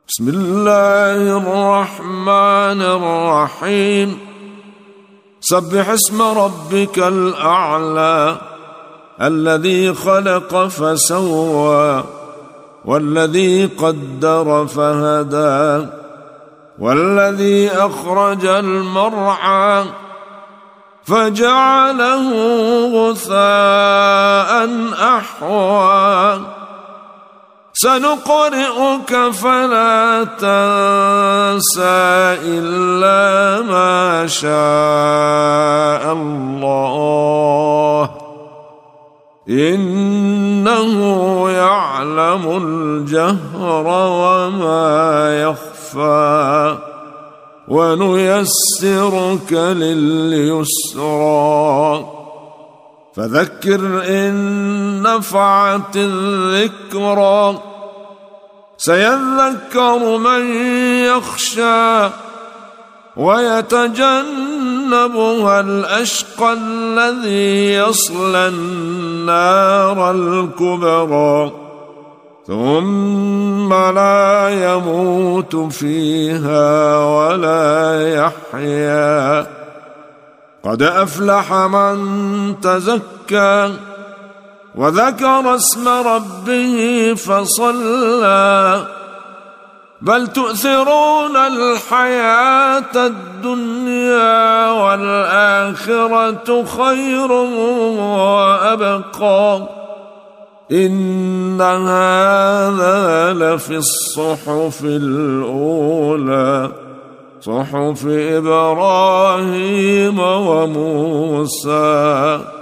بسم الله الرحمن الرحيم سبح اسم ربك الأعلى الذي خلق فسوى والذي قدر فهدى والذي أخرج المرعى فجعله غثاء أحوى سنقرئك فلا تنسى إلا ما شاء الله إنه يعلم الجهر وما يخفى ونيسرك لليسرى فذكر إن نفعت الذكرى سيذكر من يخشى ويتجنبها الأشقى الذي يصلى النار الكبرى ثم لا يموت فيها ولا يحيا قد أفلح من تزكى وذكر اسم ربه فصلى بل تؤثرون الحياة الدنيا والآخرة خير وأبقى إن هذا لفي الصحف الأولى صحف إبراهيم وموسى